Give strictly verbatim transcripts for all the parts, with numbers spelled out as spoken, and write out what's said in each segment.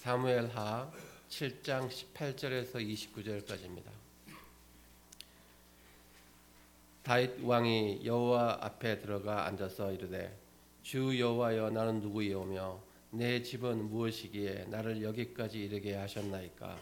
사무엘하 칠 장 십팔 절에서 이십구 절까지입니다. 다윗 왕이 여호와 앞에 들어가 앉아서 이르되 주 여호와여 나는 누구이오며 내 집은 무엇이기에 나를 여기까지 이르게 하셨나이까.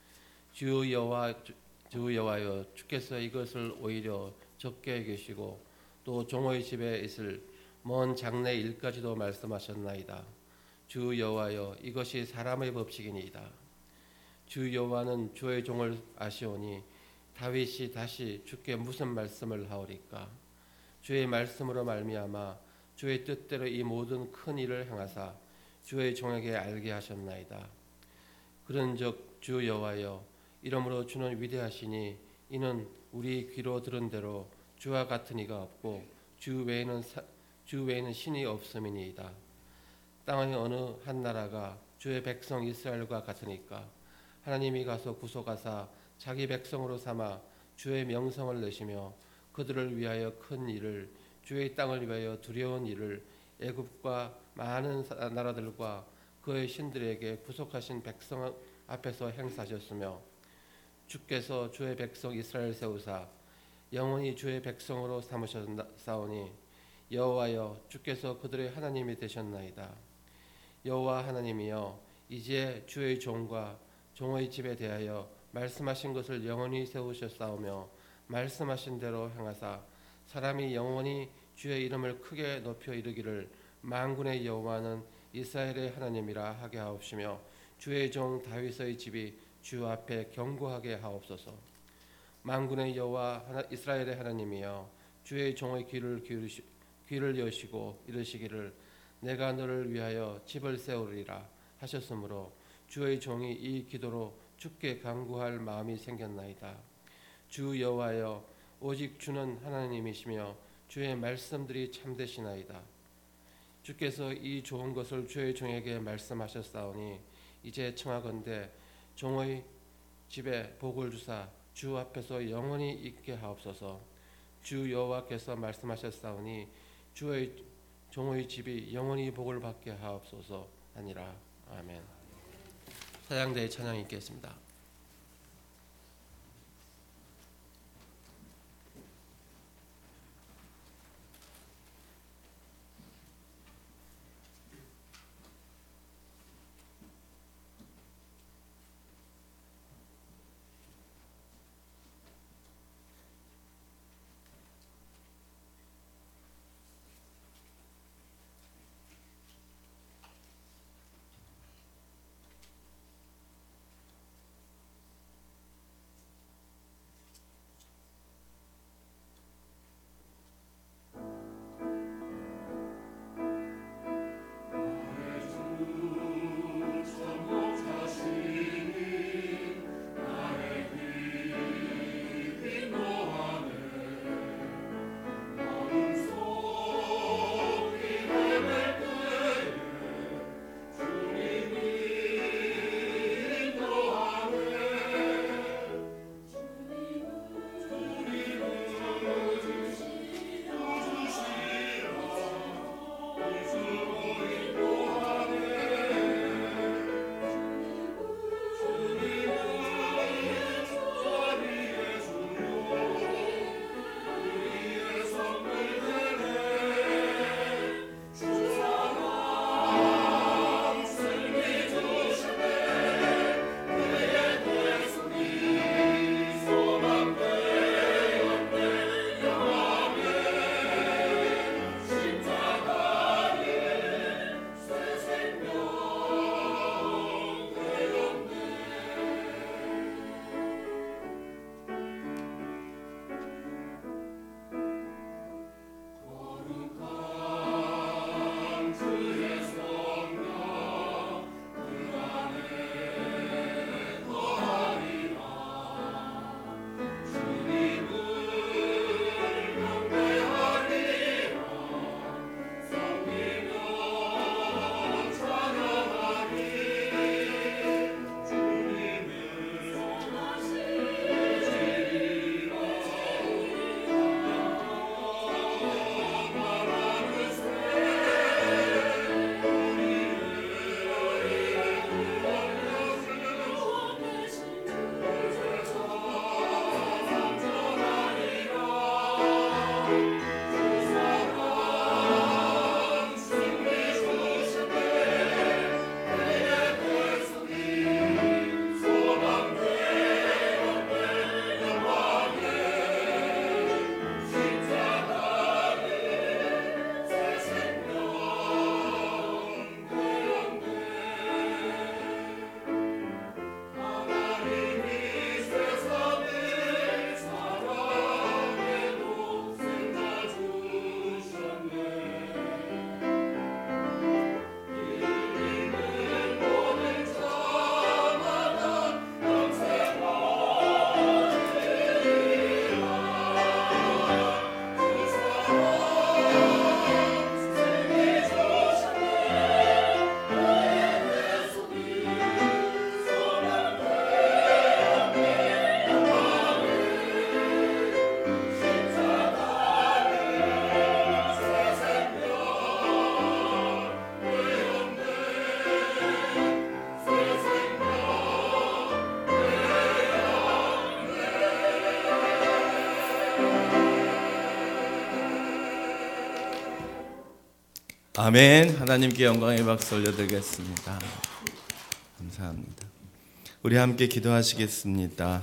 주 여호와 주 여호와여 주께서 이것을 오히려 적게 여기시고 또 종의 집에 있을 먼 장래 일까지도 말씀하셨나이다. 주 여호와여 이것이 사람의 법칙이니이다. 주 여호와는 주의 종을 아시오니 다윗이 다시 주께 무슨 말씀을 하오리까. 주의 말씀으로 말미암아 주의 뜻대로 이 모든 큰 일을 행하사 주의 종에게 알게 하셨나이다. 그런즉 주 여호와여 이러므로 주는 위대하시니 이는 우리 귀로 들은 대로 주와 같은 이가 없고 주 외에는 사, 주 외에는 신이 없음이니이다. 땅의 어느 한 나라가 주의 백성 이스라엘과 같으니까. 하나님이 가서 구속하사 자기 백성으로 삼아 주의 명성을 내시며 그들을 위하여 큰 일을 주의 땅을 위하여 두려운 일을 애굽과 많은 나라들과 그의 신들에게 구속하신 백성 앞에서 행사하셨으며 주께서 주의 백성 이스라엘 세우사 영원히 주의 백성으로 삼으셨사오니 여호와여 주께서 그들의 하나님이 되셨나이다. 여호와 하나님이여 이제 주의 종과 종의 집에 대하여 말씀하신 것을 영원히 세우셨사오며 말씀하신 대로 행하사 사람이 영원히 주의 이름을 크게 높여 이르기를 만군의 여호와는 이스라엘의 하나님이라 하게 하옵시며 주의 종 다윗의 집이 주 앞에 견고하게 하옵소서. 만군의 여호와 이스라엘의 하나님이여 주의 종의 귀를 기울이시, 귀를 여시고 이르시기를 내가 너를 위하여 집을 세우리라 하셨으므로 주의 종이 이 기도로 주께 간구할 마음이 생겼나이다. 주 여호와여 오직 주는 하나님이시며 주의 말씀들이 참되시나이다. 주께서 이 좋은 것을 주의 종에게 말씀하셨사오니 이제 청하건대 종의 집에 복을 주사 주 앞에서 영원히 있게 하옵소서. 주 여호와께서 말씀하셨사오니 주의 종의 집이 영원히 복을 받게 하옵소서 하니라. 아멘. 사장대의 찬양이 있겠습니다. 아멘. 하나님께 영광의 박수 올려드리겠습니다. 감사합니다. 우리 함께 기도하시겠습니다.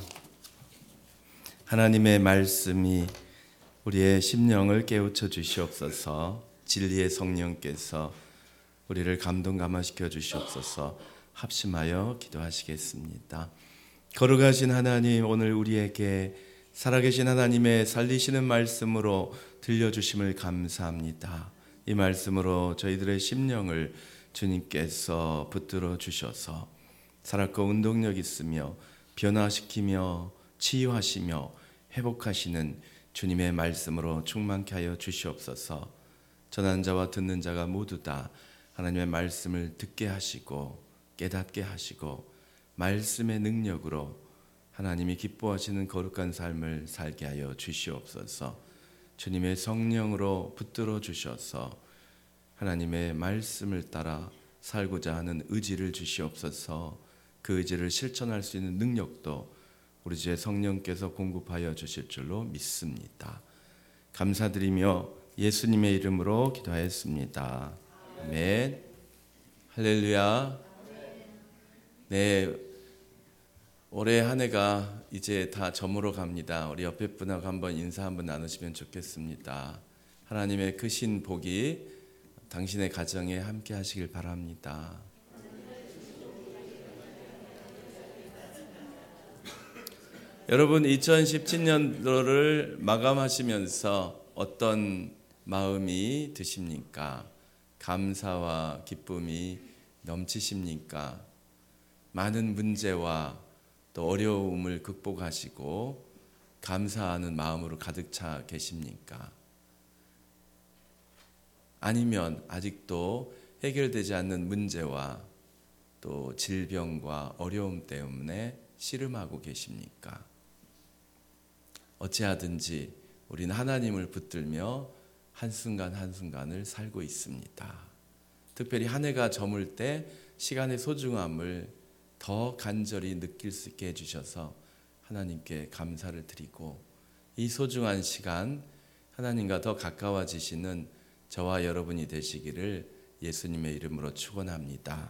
하나님의 말씀이 우리의 심령을 깨우쳐 주시옵소서. 진리의 성령께서 우리를 감동 감화시켜 주시옵소서. 합심하여 기도하시겠습니다. 거룩하신 하나님, 오늘 우리에게 살아계신 하나님의 살리시는 말씀으로 들려주심을 감사합니다. 이 말씀으로 저희들의 심령을 주님께서 붙들어 주셔서 살았고 운동력 있으며 변화시키며 치유하시며 회복하시는 주님의 말씀으로 충만케 하여 주시옵소서. 전하는 자와 듣는 자가 모두 다 하나님의 말씀을 듣게 하시고 깨닫게 하시고 말씀의 능력으로 하나님이 기뻐하시는 거룩한 삶을 살게 하여 주시옵소서. 주님의 성령으로 붙들어 주셔서 하나님의 말씀을 따라 살고자 하는 의지를 주시옵소서. 그 의지를 실천할 수 있는 능력도 우리 주의 성령께서 공급하여 주실 줄로 믿습니다. 감사드리며 예수님의 이름으로 기도하였습니다. 아멘. 할렐루야. 네, 올해 한 해가 이제 다 저물어 갑니다. 우리 옆에 분하고 한번 인사 한번 나누시면 좋겠습니다. 하나님의 크신 복이 당신의 가정에 함께 하시길 바랍니다. 여러분, 이천십칠 년도를 마감하시면서 어떤 마음이 드십니까? 감사와 기쁨이 넘치십니까? 많은 문제와 또 어려움을 극복하시고 감사하는 마음으로 가득 차 계십니까? 아니면 아직도 해결되지 않는 문제와 또 질병과 어려움 때문에 씨름하고 계십니까? 어찌하든지 우리는 하나님을 붙들며 한순간 한순간을 살고 있습니다. 특별히 한 해가 저물 때 시간의 소중함을 더 간절히 느낄 수 있게 해주셔서 하나님께 감사를 드리고, 이 소중한 시간 하나님과 더 가까워지시는 저와 여러분이 되시기를 예수님의 이름으로 축원합니다.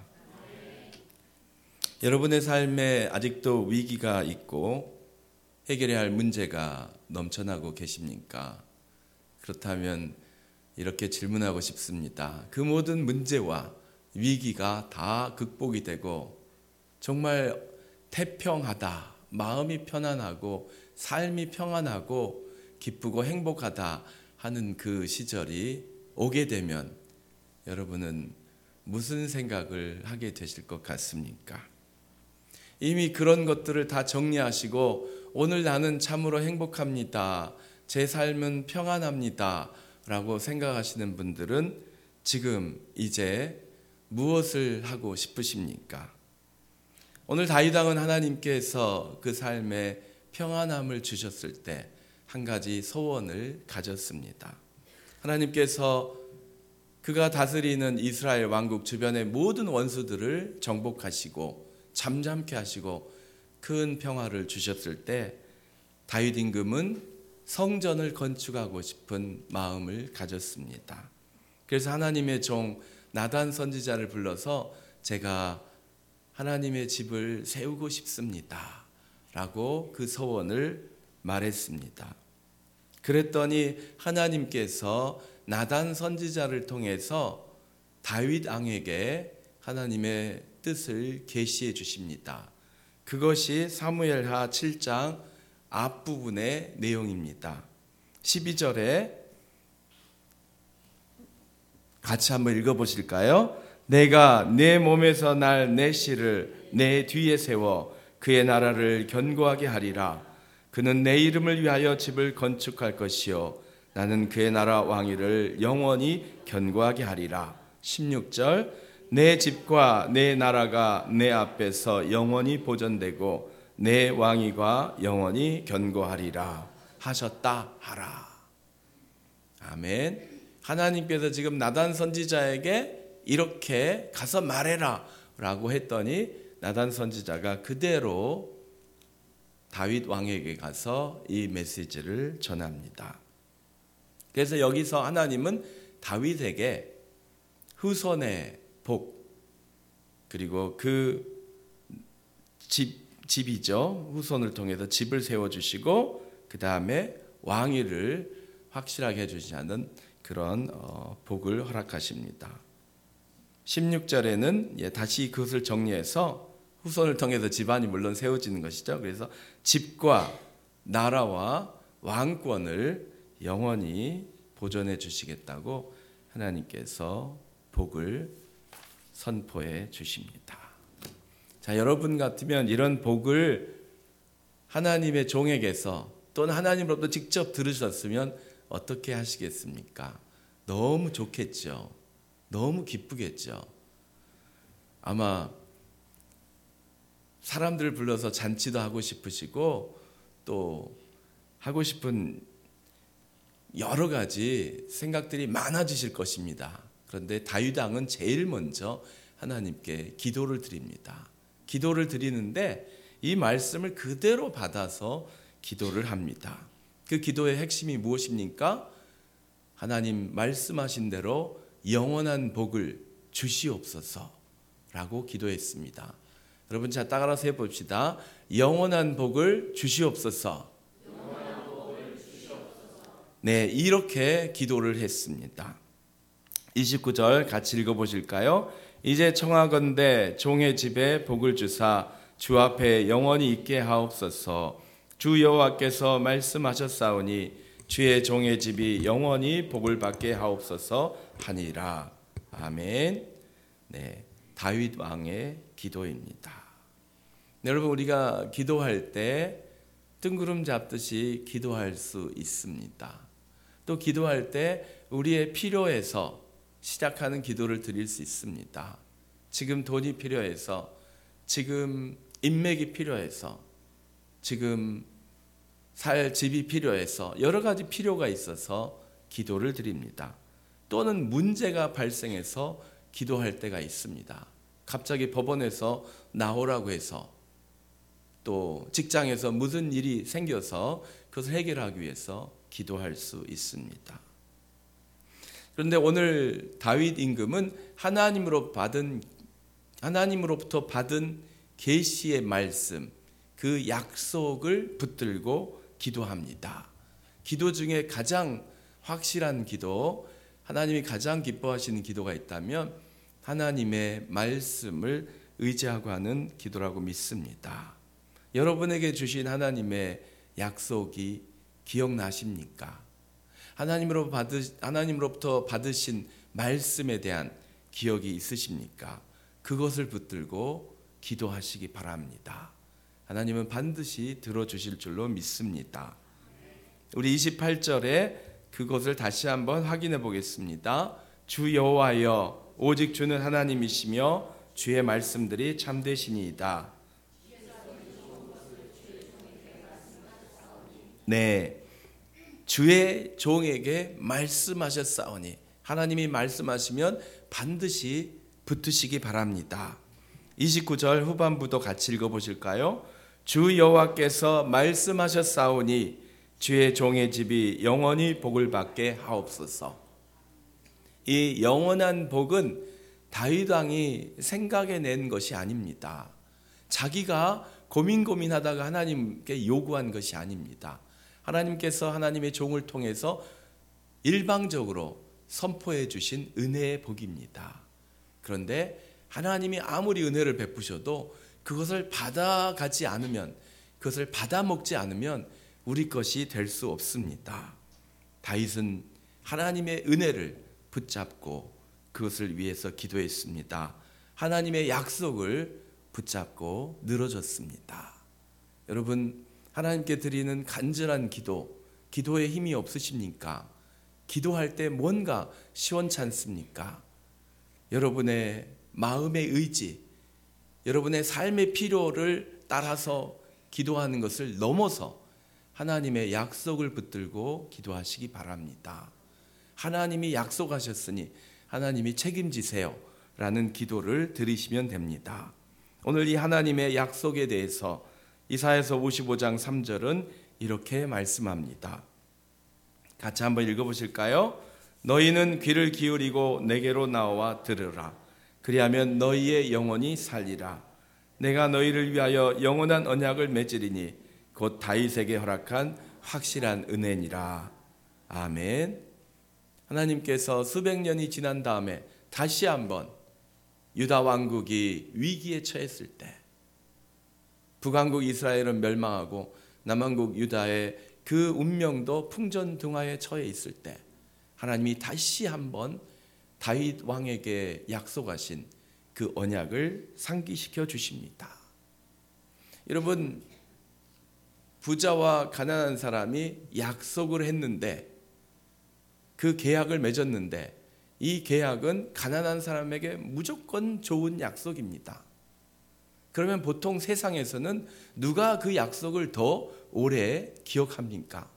여러분의 삶에 아직도 위기가 있고 해결해야 할 문제가 넘쳐나고 계십니까? 그렇다면 이렇게 질문하고 싶습니다. 그 모든 문제와 위기가 다 극복이 되고 정말 태평하다, 마음이 편안하고 삶이 평안하고 기쁘고 행복하다 하는 그 시절이 오게 되면 여러분은 무슨 생각을 하게 되실 것 같습니까? 이미 그런 것들을 다 정리하시고 오늘 나는 참으로 행복합니다, 제 삶은 평안합니다 라고 생각하시는 분들은 지금 이제 무엇을 하고 싶으십니까? 오늘 다윗 왕은 하나님께서 그 삶에 평안함을 주셨을 때 한 가지 소원을 가졌습니다. 하나님께서 그가 다스리는 이스라엘 왕국 주변의 모든 원수들을 정복하시고 잠잠케 하시고 큰 평화를 주셨을 때 다윗 임금은 성전을 건축하고 싶은 마음을 가졌습니다. 그래서 하나님의 종 나단 선지자를 불러서 제가 하나님의 집을 세우고 싶습니다 라고 그 소원을 말했습니다. 그랬더니 하나님께서 나단 선지자를 통해서 다윗 왕에게 하나님의 뜻을 계시해 주십니다. 그것이 사무엘하 칠 장 앞부분의 내용입니다. 십이 절에 같이 한번 읽어보실까요? 내가 내 몸에서 날 내 씨를 내 뒤에 세워 그의 나라를 견고하게 하리라. 그는 내 이름을 위하여 집을 건축할 것이요 나는 그의 나라 왕위를 영원히 견고하게 하리라. 십육 절 내 집과 내 나라가 내 앞에서 영원히 보존되고 내 왕위가 영원히 견고하리라 하셨다 하라. 아멘. 하나님께서 지금 나단 선지자에게 이렇게 가서 말해라 라고 했더니 나단 선지자가 그대로 다윗 왕에게 가서 이 메시지를 전합니다. 그래서 여기서 하나님은 다윗에게 후손의 복, 그리고 그 집, 집이죠. 후손을 통해서 집을 세워주시고 그 다음에 왕위를 확실하게 해주시는 그런 어, 복을 허락하십니다. 십육 절에는 예, 다시 그것을 정리해서 후손을 통해서 집안이 물론 세워지는 것이죠. 그래서 집과 나라와 왕권을 영원히 보존해 주시겠다고 하나님께서 복을 선포해 주십니다. 자, 여러분 같으면 이런 복을 하나님의 종에게서 또는 하나님으로부터 직접 들으셨으면 어떻게 하시겠습니까? 너무 좋겠죠. 너무 기쁘겠죠. 아마 사람들을 불러서 잔치도 하고 싶으시고 또 하고 싶은 여러 가지 생각들이 많아지실 것입니다. 그런데 다윗 왕은 제일 먼저 하나님께 기도를 드립니다. 기도를 드리는데 이 말씀을 그대로 받아서 기도를 합니다. 그 기도의 핵심이 무엇입니까? 하나님 말씀하신 대로 영원한 복을 주시옵소서라고 기도했습니다. 여러분 자 따라서 해봅시다. 영원한 복을 주시옵소서. 영원한 복을 주시옵소서. 네, 이렇게 기도를 했습니다. 이십구 절 같이 읽어보실까요? 이제 청하건대 종의 집에 복을 주사 주 앞에 영원히 있게 하옵소서. 주 여호와께서 말씀하셨사오니 주의 종의 집이 영원히 복을 받게 하옵소서 하니라. 아멘. 네, 다윗 왕의 기도입니다. 네, 여러분 우리가 기도할 때 뜬구름 잡듯이 기도할 수 있습니다. 또 기도할 때 우리의 필요에서 시작하는 기도를 드릴 수 있습니다. 지금 돈이 필요해서, 지금 인맥이 필요해서, 지금 살 집이 필요해서 여러 가지 필요가 있어서 기도를 드립니다. 또는 문제가 발생해서 기도할 때가 있습니다. 갑자기 법원에서 나오라고 해서, 또 직장에서 무슨 일이 생겨서 그것을 해결하기 위해서 기도할 수 있습니다. 그런데 오늘 다윗 임금은 하나님으로 받은 하나님으로부터 받은 계시의 말씀, 그 약속을 붙들고 기도합니다. 기도 중에 가장 확실한 기도, 하나님이 가장 기뻐하시는 기도가 있다면 하나님의 말씀을 의지하고 하는 기도라고 믿습니다. 여러분에게 주신 하나님의 약속이 기억나십니까? 하나님으로 받으, 하나님으로부터 받으신 말씀에 대한 기억이 있으십니까? 그것을 붙들고 기도하시기 바랍니다. 하나님은 반드시 들어주실 줄로 믿습니다. 우리 이십팔 절에 그것을 다시 한번 확인해 보겠습니다. 주 여호와여 오직 주는 하나님이시며 주의 말씀들이 참되시니이다. 네, 주의 종에게 말씀하셨사오니, 하나님이 말씀하시면 반드시 붙으시기 바랍니다. 이십구 절 후반부도 같이 읽어보실까요? 주 여호와께서 말씀하셨사오니 주의 종의 집이 영원히 복을 받게 하옵소서. 이 영원한 복은 다윗 왕이 생각해 낸 것이 아닙니다. 자기가 고민 고민하다가 하나님께 요구한 것이 아닙니다. 하나님께서 하나님의 종을 통해서 일방적으로 선포해 주신 은혜의 복입니다. 그런데 하나님이 아무리 은혜를 베푸셔도 그것을 받아가지 않으면, 그것을 받아먹지 않으면 우리 것이 될 수 없습니다. 다윗은 하나님의 은혜를 붙잡고 그것을 위해서 기도했습니다. 하나님의 약속을 붙잡고 늘어졌습니다. 여러분, 하나님께 드리는 간절한 기도, 기도에 힘이 없으십니까? 기도할 때 뭔가 시원찮습니까? 여러분의 마음의 의지, 여러분의 삶의 필요를 따라서 기도하는 것을 넘어서 하나님의 약속을 붙들고 기도하시기 바랍니다. 하나님이 약속하셨으니 하나님이 책임지세요 라는 기도를 드리시면 됩니다. 오늘 이 하나님의 약속에 대해서 이사야서 오십오 장 삼 절은 이렇게 말씀합니다. 같이 한번 읽어보실까요? 너희는 귀를 기울이고 내게로 나와 들으라. 그리하면 너희의 영혼이 살리라. 내가 너희를 위하여 영원한 언약을 맺으리니 곧 다윗에게 허락한 확실한 은혜니라. 아멘. 하나님께서 수백 년이 지난 다음에 다시 한번 유다 왕국이 위기에 처했을 때, 북왕국 이스라엘은 멸망하고 남왕국 유다의 그 운명도 풍전등화에 처해 있을 때 하나님이 다시 한번 다윗 왕에게 약속하신 그 언약을 상기시켜 주십니다. 여러분, 부자와 가난한 사람이 약속을 했는데, 그 계약을 맺었는데, 이 계약은 가난한 사람에게 무조건 좋은 약속입니다. 그러면 보통 세상에서는 누가 그 약속을 더 오래 기억합니까?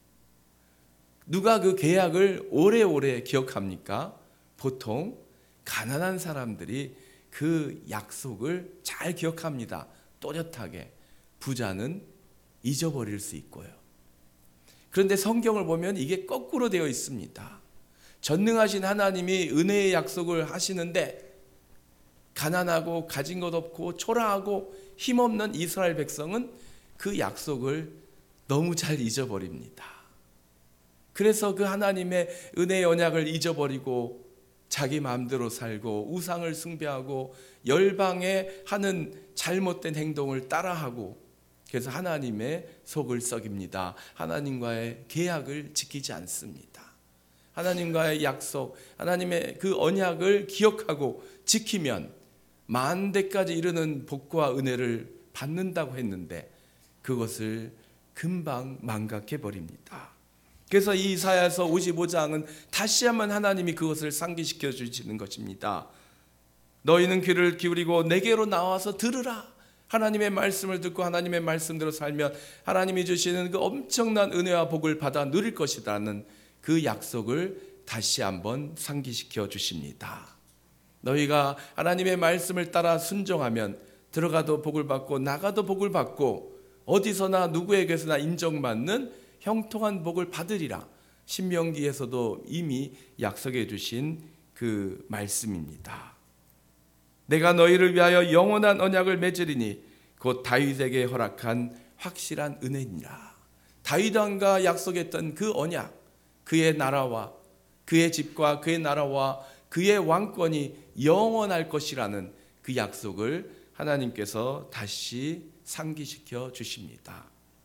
누가 그 계약을 오래오래 기억합니까? 보통 가난한 사람들이 그 약속을 잘 기억합니다. 또렷하게. 부자는 잊어버릴 수 있고요. 그런데 성경을 보면 이게 거꾸로 되어 있습니다. 전능하신 하나님이 은혜의 약속을 하시는데 가난하고 가진 것 없고 초라하고 힘없는 이스라엘 백성은 그 약속을 너무 잘 잊어버립니다. 그래서 그 하나님의 은혜의 언약을 잊어버리고 자기 마음대로 살고 우상을 숭배하고 열방에 하는 잘못된 행동을 따라하고, 그래서 하나님의 속을 썩입니다. 하나님과의 계약을 지키지 않습니다. 하나님과의 약속, 하나님의 그 언약을 기억하고 지키면 만 대까지 이르는 복과 은혜를 받는다고 했는데 그것을 금방 망각해 버립니다. 그래서 이 이사야서 오십오 장은 다시 한번 하나님이 그것을 상기시켜 주시는 것입니다. 너희는 귀를 기울이고 내게로 나와서 들으라. 하나님의 말씀을 듣고 하나님의 말씀대로 살면 하나님이 주시는 그 엄청난 은혜와 복을 받아 누릴 것이라는 그 약속을 다시 한번 상기시켜 주십니다. 너희가 하나님의 말씀을 따라 순종하면 들어가도 복을 받고 나가도 복을 받고 어디서나 누구에게서나 인정받는 형통한 복을 받으리라. 신명기에서도 이미 약속해 주신 그 말씀입니다. 내가 너희를 위하여 영원한 언약을 맺으리니 곧 다윗에게 허락한 확실한 은혜니라. 다윗 왕과 약속했던 그 언약, 그의 나라와 그의 집과 그의 나라와 그의 왕권이 영원할 것이라는 그 약속을 하나님께서 다시 상기시켜 주십니다.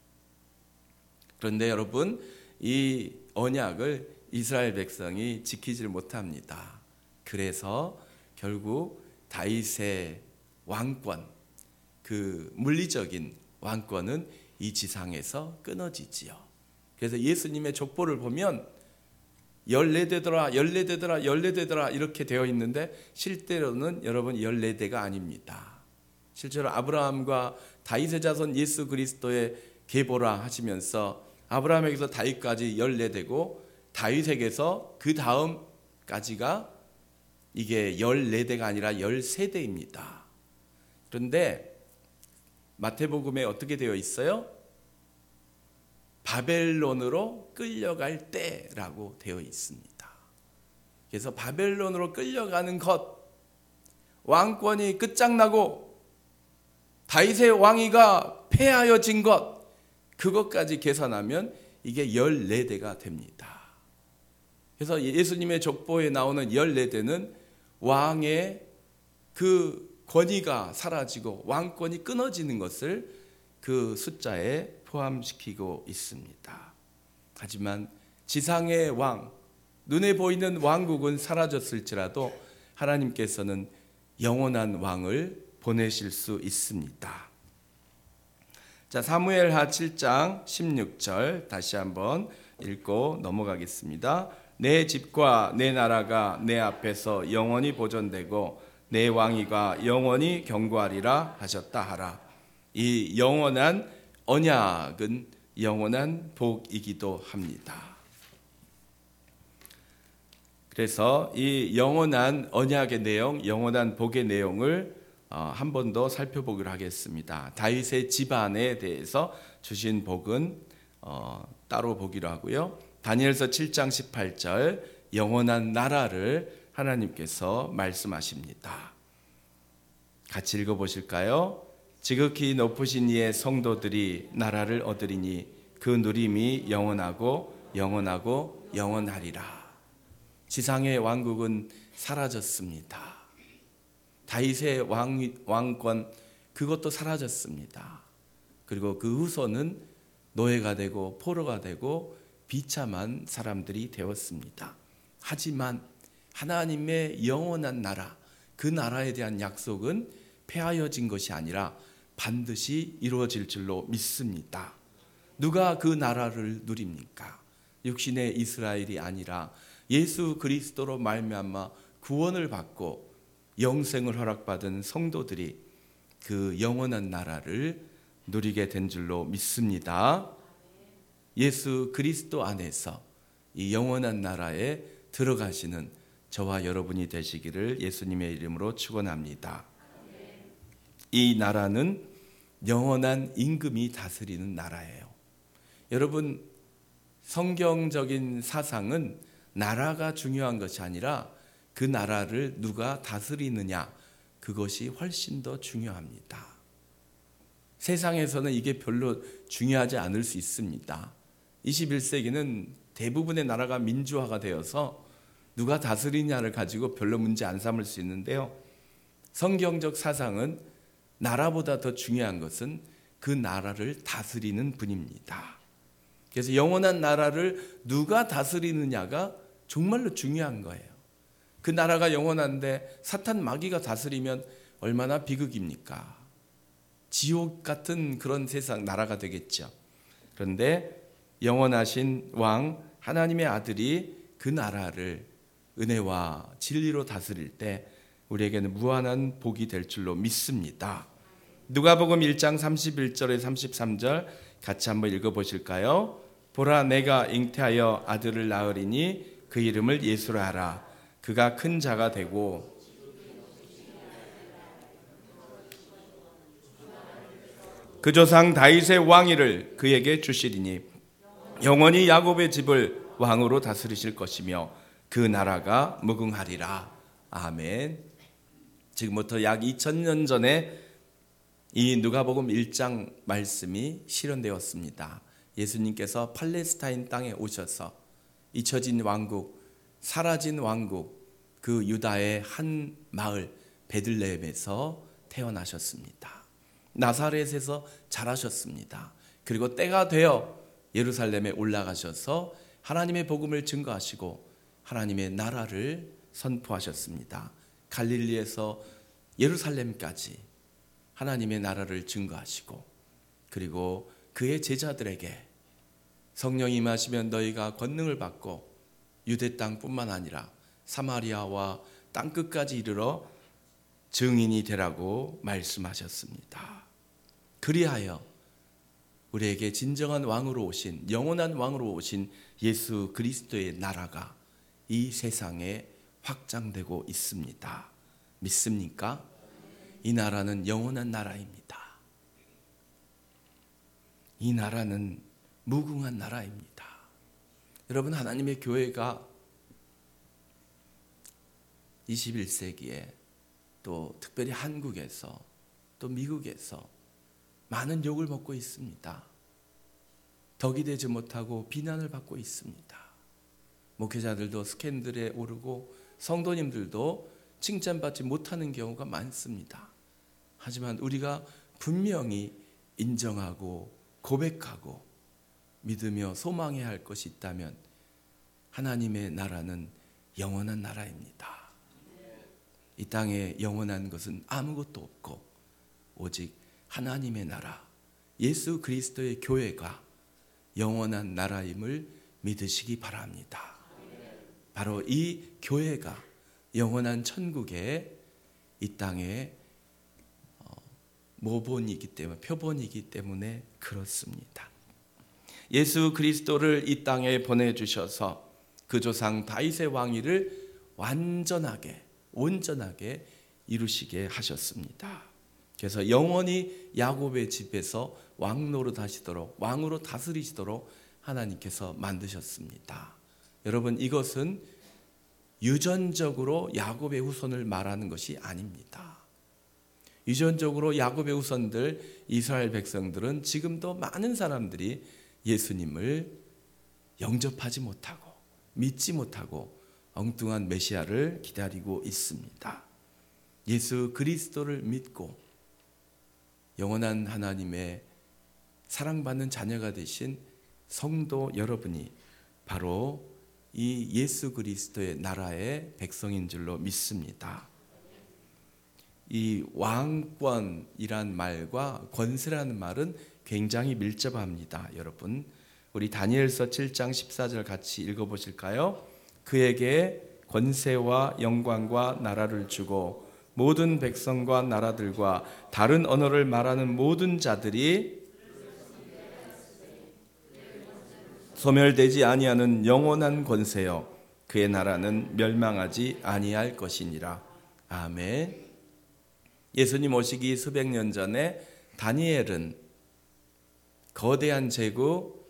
그런데 여러분, 이 언약을 이스라엘 백성이 지키질 못합니다. 그래서 결국 다윗의 왕권, 그 물리적인 왕권은 이 지상에서 끊어지지요. 그래서 예수님의 족보를 보면 열네 대더라 열네 대더라 열네 대더라 이렇게 되어 있는데 실제로는 여러분 열네 대가 아닙니다. 실제로 아브라함과 다윗의 자손 예수 그리스도의 계보라 하시면서 아브라함에게서 다윗까지 열네 대고 다윗에게서 그 다음까지가 이게 열네 대가 아니라 열세 대입니다. 그런데 마태복음에 어떻게 되어 있어요? 바벨론으로 끌려갈 때라고 되어 있습니다. 그래서 바벨론으로 끌려가는 것, 왕권이 끝장나고 다윗의 왕위가 폐하여진 것, 그것까지 계산하면 이게 열네 대가 됩니다. 그래서 예수님의 족보에 나오는 열네 대는 왕의 그 권위가 사라지고 왕권이 끊어지는 것을 그 숫자에 포함시키고 있습니다. 하지만 지상의 왕, 눈에 보이는 왕국은 사라졌을지라도 하나님께서는 영원한 왕을 보내실 수 있습니다. 자, 사무엘하 칠 장 십육 절 다시 한번 읽고 넘어가겠습니다. 내 집과 내 나라가 내 앞에서 영원히 보존되고 내 왕위가 영원히 견고하리라 하셨다 하라. 이 영원한 언약은 영원한 복이기도 합니다. 그래서 이 영원한 언약의 내용, 영원한 복의 내용을 한 번 더 살펴보기로 하겠습니다. 다윗의 집안에 대해서 주신 복은 따로 보기로 하고요. 다니엘서 칠 장 십팔 절 영원한 나라를 하나님께서 말씀하십니다. 같이 읽어보실까요? 지극히 높으신 이의 성도들이 나라를 얻으리니 그 누림이 영원하고 영원하고 영원하리라. 지상의 왕국은 사라졌습니다. 다윗의 왕, 왕권 그것도 사라졌습니다. 그리고 그 후손은 노예가 되고 포로가 되고 비참한 사람들이 되었습니다. 하지만 하나님의 영원한 나라, 그 나라에 대한 약속은 폐하여진 것이 아니라 반드시 이루어질 줄로 믿습니다. 누가 그 나라를 누립니까? 육신의 이스라엘이 아니라 예수 그리스도로 말미암아 구원을 받고 영생을 허락받은 성도들이 그 영원한 나라를 누리게 된 줄로 믿습니다. 예수 그리스도 안에서 이 영원한 나라에 들어가시는 저와 여러분이 되시기를 예수님의 이름으로 축원합니다. 이 나라는 영원한 임금이 다스리는 나라예요. 여러분, 성경적인 사상은 나라가 중요한 것이 아니라 그 나라를 누가 다스리느냐, 그것이 훨씬 더 중요합니다. 세상에서는 이게 별로 중요하지 않을 수 있습니다. 이십일 세기는 대부분의 나라가 민주화가 되어서 누가 다스리냐를 가지고 별로 문제 안 삼을 수 있는데요. 성경적 사상은 나라보다 더 중요한 것은 그 나라를 다스리는 분입니다. 그래서 영원한 나라를 누가 다스리느냐가 정말로 중요한 거예요. 그 나라가 영원한데 사탄 마귀가 다스리면 얼마나 비극입니까? 지옥 같은 그런 세상 나라가 되겠죠. 그런데 영원하신 왕 하나님의 아들이 그 나라를 은혜와 진리로 다스릴 때 우리에게는 무한한 복이 될 줄로 믿습니다. 누가복음 일 장 삼십일 절에 삼십삼 절 같이 한번 읽어보실까요? 보라, 내가 잉태하여 아들을 낳으리니 그 이름을 예수라 하라. 그가 큰 자가 되고 그 조상 다윗의 왕위를 그에게 주시리니 영원히 야곱의 집을 왕으로 다스리실 것이며 그 나라가 무궁하리라. 아멘. 지금부터 약 이천 년 전에 이 누가복음 일 장 말씀이 실현되었습니다. 예수님께서 팔레스타인 땅에 오셔서 잊혀진 왕국, 사라진 왕국, 그 유다의 한 마을 베들레헴에서 태어나셨습니다. 나사렛에서 자라셨습니다. 그리고 때가 되어 예루살렘에 올라가셔서 하나님의 복음을 증거하시고 하나님의 나라를 선포하셨습니다. 갈릴리에서 예루살렘까지 하나님의 나라를 증거하시고 그리고 그의 제자들에게 성령이 임하시면 너희가 권능을 받고 유대 땅뿐만 아니라 사마리아와 땅끝까지 이르러 증인이 되라고 말씀하셨습니다. 그리하여 우리에게 진정한 왕으로 오신, 영원한 왕으로 오신 예수 그리스도의 나라가 이 세상에 확장되고 있습니다. 믿습니까? 이 나라는 영원한 나라입니다. 이 나라는 무궁한 나라입니다. 여러분, 하나님의 교회가 이십일 세기에 또 특별히 한국에서 또 미국에서 많은 욕을 먹고 있습니다. 덕이 되지 못하고 비난을 받고 있습니다. 목회자들도 스캔들에 오르고 성도님들도 칭찬받지 못하는 경우가 많습니다. 하지만 우리가 분명히 인정하고 고백하고 믿으며 소망해야 할 것이 있다면 하나님의 나라는 영원한 나라입니다. 이 땅에 영원한 것은 아무것도 없고 오직 하나님의 나라, 예수 그리스도의 교회가 영원한 나라임을 믿으시기 바랍니다. 바로 이 교회가 영원한 천국의 이 땅에 모본이기 때문에, 표본이기 때문에 그렇습니다. 예수 그리스도를 이 땅에 보내주셔서 그 조상 다윗의 왕위를 완전하게, 온전하게 이루시게 하셨습니다. 그래서 영원히 야곱의 집에서 왕노릇 하시도록, 왕으로 다스리시도록 하나님께서 만드셨습니다. 여러분, 이것은 유전적으로 야곱의 후손을 말하는 것이 아닙니다. 유전적으로 야곱의 후손들, 이스라엘 백성들은 지금도 많은 사람들이 예수님을 영접하지 못하고 믿지 못하고 엉뚱한 메시아를 기다리고 있습니다. 예수 그리스도를 믿고 영원한 하나님의 사랑받는 자녀가 되신 성도 여러분이 바로 이 예수 그리스도의 나라의 백성인 줄로 믿습니다. 이 왕권이란 말과 권세라는 말은 굉장히 밀접합니다. 여러분, 우리 다니엘서 칠 장 십사 절 같이 읽어보실까요? 그에게 권세와 영광과 나라를 주고 모든 백성과 나라들과 다른 언어를 말하는 모든 자들이 소멸되지 아니하는 영원한 권세요 그의 나라는 멸망하지 아니할 것이니라. 아멘. 예수님 오시기 수백 년 전에 다니엘은 거대한 제국,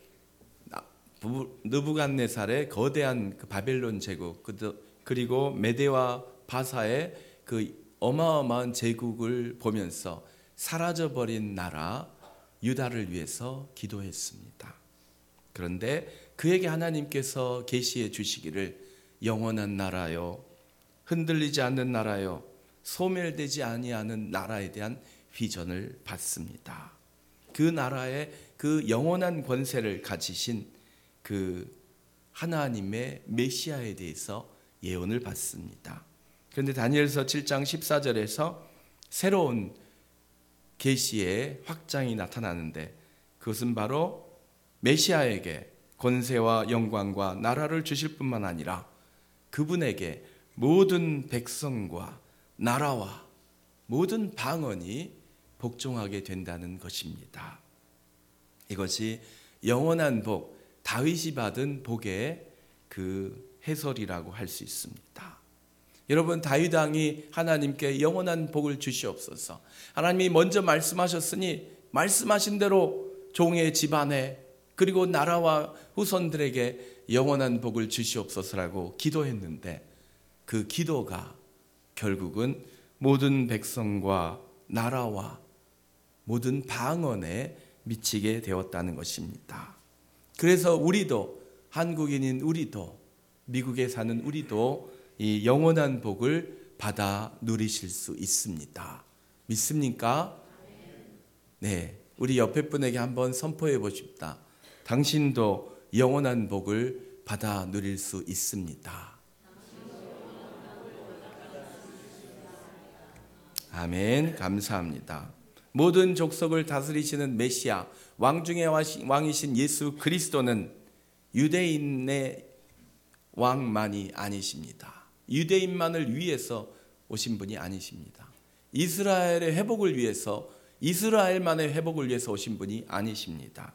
느부갓네살의 거대한 그 바벨론 제국, 그리고 메대와 바사의 그 어마어마한 제국을 보면서 사라져버린 나라 유다를 위해서 기도했습니다. 그런데 그에게 하나님께서 계시해 주시기를 영원한 나라요, 흔들리지 않는 나라요, 소멸되지 아니하는 나라에 대한 비전을 받습니다. 그 나라의 그 영원한 권세를 가지신 그 하나님의 메시아에 대해서 예언을 받습니다. 그런데 다니엘서 칠 장 십사 절에서 새로운 계시의 확장이 나타나는데 그것은 바로 메시아에게 권세와 영광과 나라를 주실 뿐만 아니라 그분에게 모든 백성과 나라와 모든 방언이 복종하게 된다는 것입니다. 이것이 영원한 복, 다윗이 받은 복의 그 해설이라고 할 수 있습니다. 여러분, 다윗 왕이 하나님께 영원한 복을 주시옵소서. 하나님이 먼저 말씀하셨으니 말씀하신 대로 종의 집안에 그리고 나라와 후손들에게 영원한 복을 주시옵소서라고 기도했는데 그 기도가 결국은 모든 백성과 나라와 모든 방언에 미치게 되었다는 것입니다. 그래서 우리도, 한국인인 우리도, 미국에 사는 우리도 이 영원한 복을 받아 누리실 수 있습니다. 믿습니까? 네, 우리 옆에 분에게 한번 선포해 보십시다. 당신도 영원한 복을 받아 누릴 수 있습니다. 아멘. 감사합니다. 모든 족속을 다스리시는 메시아, 왕 중의 왕이신 예수 그리스도는 유대인의 왕만이 아니십니다. 유대인만을 위해서 오신 분이 아니십니다. 이스라엘의 회복을 위해서, 이스라엘만의 회복을 위해서 오신 분이 아니십니다.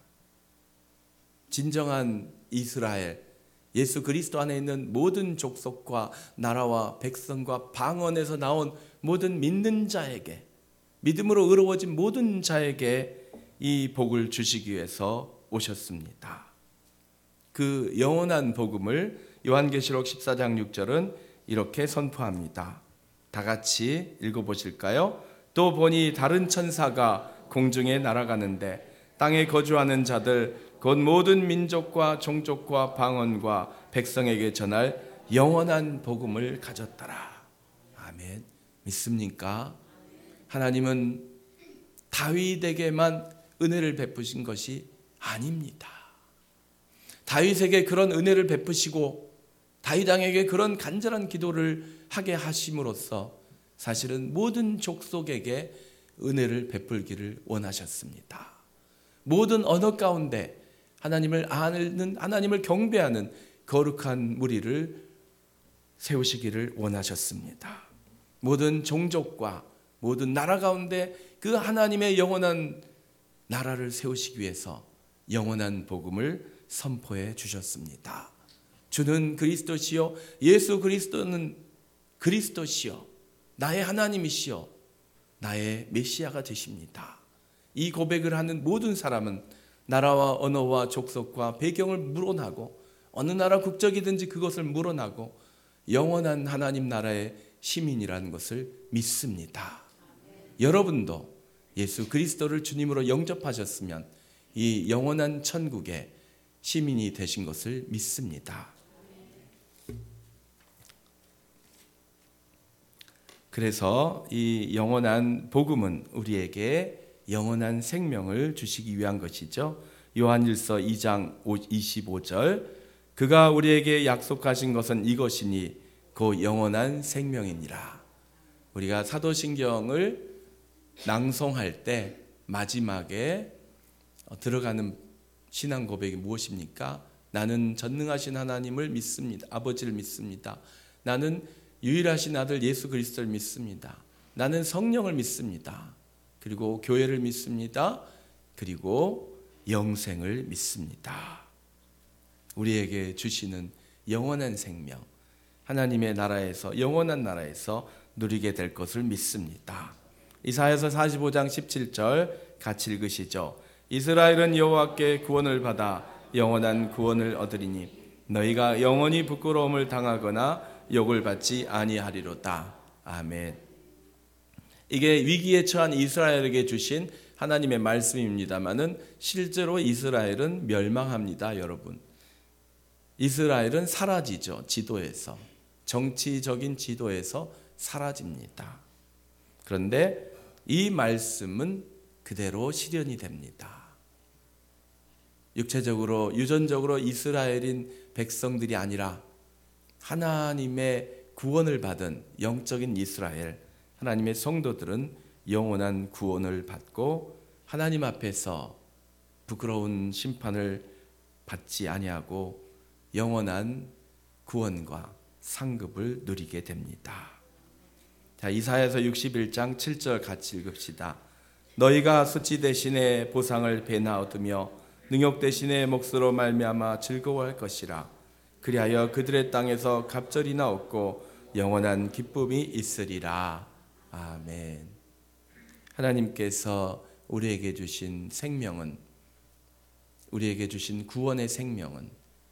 진정한 이스라엘, 예수 그리스도 안에 있는 모든 족속과 나라와 백성과 방언에서 나온 모든 믿는 자에게, 믿음으로 의로워진 모든 자에게 이 복을 주시기 위해서 오셨습니다. 그 영원한 복음을 요한계시록 십사 장 육 절은 이렇게 선포합니다. 다 같이 읽어보실까요? 또 보니 다른 천사가 공중에 날아가는데 땅에 거주하는 자들 곧 모든 민족과 종족과 방언과 백성에게 전할 영원한 복음을 가졌더라. 아멘. 믿습니까? 하나님은 다윗에게만 은혜를 베푸신 것이 아닙니다. 다윗에게 그런 은혜를 베푸시고 다윗 왕에게 그런 간절한 기도를 하게 하심으로써 사실은 모든 족속에게 은혜를 베풀기를 원하셨습니다. 모든 언어 가운데 하나님을 아는, 하나님을 경배하는 거룩한 무리를 세우시기를 원하셨습니다. 모든 종족과 모든 나라 가운데 그 하나님의 영원한 나라를 세우시기 위해서 영원한 복음을 선포해 주셨습니다. 주는 그리스도시요, 예수 그리스도는 그리스도시요, 나의 하나님이시요, 나의 메시아가 되십니다. 이 고백을 하는 모든 사람은 나라와 언어와 족속과 배경을 물어나고 어느 나라 국적이든지 그것을 물어나고 영원한 하나님 나라의 시민이라는 것을 믿습니다. 여러분도 예수 그리스도를 주님으로 영접하셨으면 이 영원한 천국의 시민이 되신 것을 믿습니다. 그래서 이 영원한 복음은 우리에게 영원한 생명을 주시기 위한 것이죠. 요한일서 이 장 이십오 절, 그가 우리에게 약속하신 것은 이것이니 곧 영원한 생명이니라. 우리가 사도신경을 낭송할 때 마지막에 들어가는 신앙 고백이 무엇입니까? 나는 전능하신 하나님을 믿습니다. 아버지를 믿습니다. 나는 유일하신 아들 예수 그리스도를 믿습니다. 나는 성령을 믿습니다. 그리고 교회를 믿습니다. 그리고 영생을 믿습니다. 우리에게 주시는 영원한 생명, 하나님의 나라에서, 영원한 나라에서 누리게 될 것을 믿습니다. 이사야서 사십오 장 십칠 절 같이 읽으시죠. 이스라엘은 여호와께 구원을 받아 영원한 구원을 얻으리니 너희가 영원히 부끄러움을 당하거나 욕을 받지 아니하리로다. 아멘. 이게 위기에 처한 이스라엘에게 주신 하나님의 말씀입니다만은 실제로 이스라엘은 멸망합니다, 여러분. 이스라엘은 사라지죠, 지도에서. 정치적인 지도에서 사라집니다. 그런데 이 말씀은 그대로 실현이 됩니다. 육체적으로, 유전적으로 이스라엘인 백성들이 아니라 하나님의 구원을 받은 영적인 이스라엘, 하나님의 성도들은 영원한 구원을 받고 하나님 앞에서 부끄러운 심판을 받지 아니하고 영원한 구원과 상급을 누리게 됩니다. 자, 이사야서 육십일 장 칠 절 같이 읽읍시다. 너희가 수치 대신에 보상을 배나 얻으며 능욕 대신에 몫으로 말미암아 즐거워할 것이라. 그리하여 그들의 땅에서 갑절이나 얻고 영원한 기쁨이 있으리라. 아멘. 하나님께서 우리에게 주신 생명은, 우리에게 주신 구원의 생명은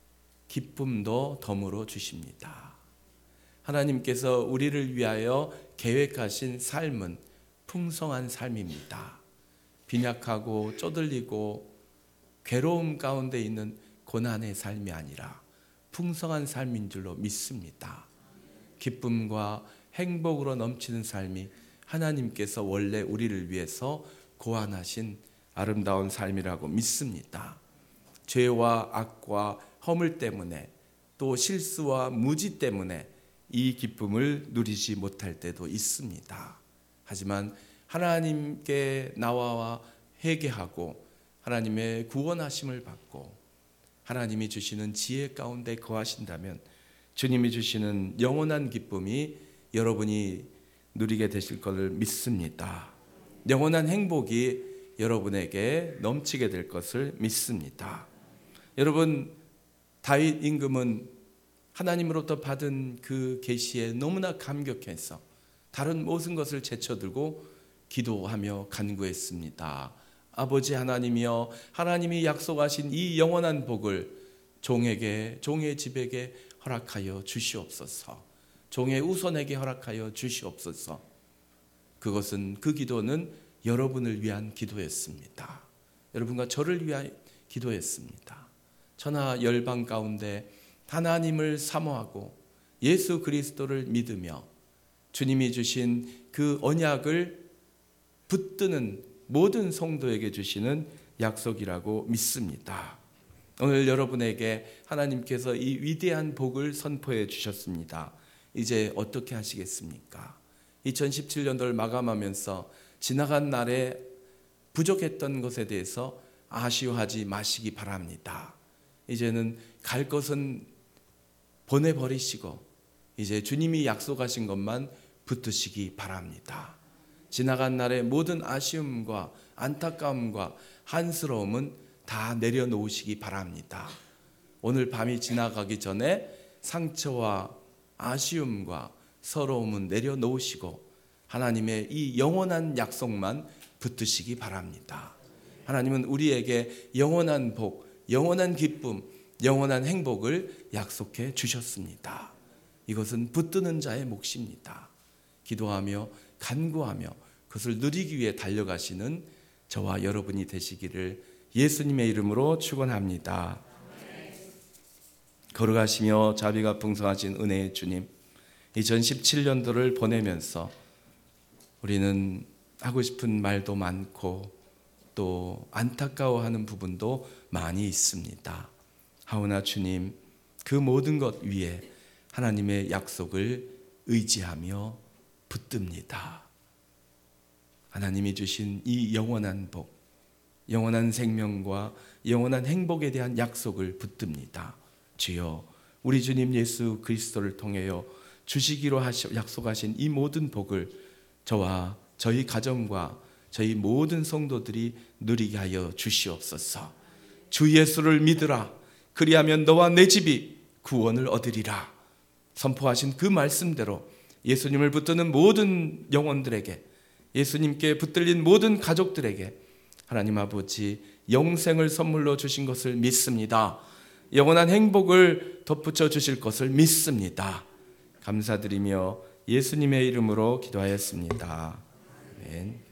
기쁨도 덤으로 주십니다. 하나님께서 우리를 위하여 계획하신 삶은 풍성한 삶입니다. 빈약하고 쪼들리고 괴로움 가운데 있는 고난의 삶이 아니라 풍성한 삶인 줄로 믿습니다. 기쁨과 행복으로 넘치는 삶이 하나님께서 원래 우리를 위해서 고안하신 아름다운 삶이라고 믿습니다. 죄와 악과 허물 때문에 또 실수와 무지 때문에 이 기쁨을 누리지 못할 때도 있습니다. 하지만 하나님께 나와 회개하고 하나님의 구원하심을 받고 하나님이 주시는 지혜 가운데 거하신다면 주님이 주시는 영원한 기쁨이 여러분이 누리게 되실 것을 믿습니다. 영원한 행복이 여러분에게 넘치게 될 것을 믿습니다. 여러분, 다윗 임금은 하나님으로부터 받은 그 계시에 너무나 감격해서 다른 모든 것을 제쳐두고 기도하며 간구했습니다. 아버지 하나님이여, 하나님이 약속하신 이 영원한 복을 종에게, 종의 집에게 허락하여 주시옵소서. 종의 우선에게 허락하여 주시옵소서. 그것은, 그 기도는 여러분을 위한 기도였습니다. 여러분과 저를 위한 기도였습니다. 천하 열방 가운데 하나님을 사모하고 예수 그리스도를 믿으며 주님이 주신 그 언약을 붙드는 모든 성도에게 주시는 약속이라고 믿습니다. 오늘 여러분에게 하나님께서 이 위대한 복을 선포해 주셨습니다. 이제 어떻게 하시겠습니까? 이천십칠 년도를 마감하면서 지나간 날에 부족했던 것에 대해서 아쉬워하지 마시기 바랍니다. 이제는 갈 것은 보내버리시고 이제 주님이 약속하신 것만 붙드시기 바랍니다. 지나간 날의 모든 아쉬움과 안타까움과 한스러움은 다 내려놓으시기 바랍니다. 오늘 밤이 지나가기 전에 상처와 아쉬움과 서러움은 내려놓으시고 하나님의 이 영원한 약속만 붙드시기 바랍니다. 하나님은 우리에게 영원한 복, 영원한 기쁨, 영원한 행복을 약속해 주셨습니다. 이것은 붙드는 자의 몫입니다. 기도하며 간구하며 그것을 누리기 위해 달려가시는 저와 여러분이 되시기를 예수님의 이름으로 축원합니다. 걸어가시며 자비가 풍성하신 은혜의 주님, 이천십칠 년도를 보내면서 우리는 하고 싶은 말도 많고 또 안타까워하는 부분도 많이 있습니다. 하오나 주님, 그 모든 것 위에 하나님의 약속을 의지하며 붙듭니다. 하나님이 주신 이 영원한 복, 영원한 생명과 영원한 행복에 대한 약속을 붙듭니다. 주여, 우리 주님 예수 그리스도를 통하여 주시기로 하시, 약속하신 이 모든 복을 저와 저희 가정과 저희 모든 성도들이 누리게 하여 주시옵소서. 주 예수를 믿으라. 그리하면 너와 내 집이 구원을 얻으리라. 선포하신 그 말씀대로 예수님을 붙드는 모든 영혼들에게, 예수님께 붙들린 모든 가족들에게 하나님 아버지 영생을 선물로 주신 것을 믿습니다. 영원한 행복을 덧붙여 주실 것을 믿습니다. 감사드리며 예수님의 이름으로 기도하였습니다. 아멘.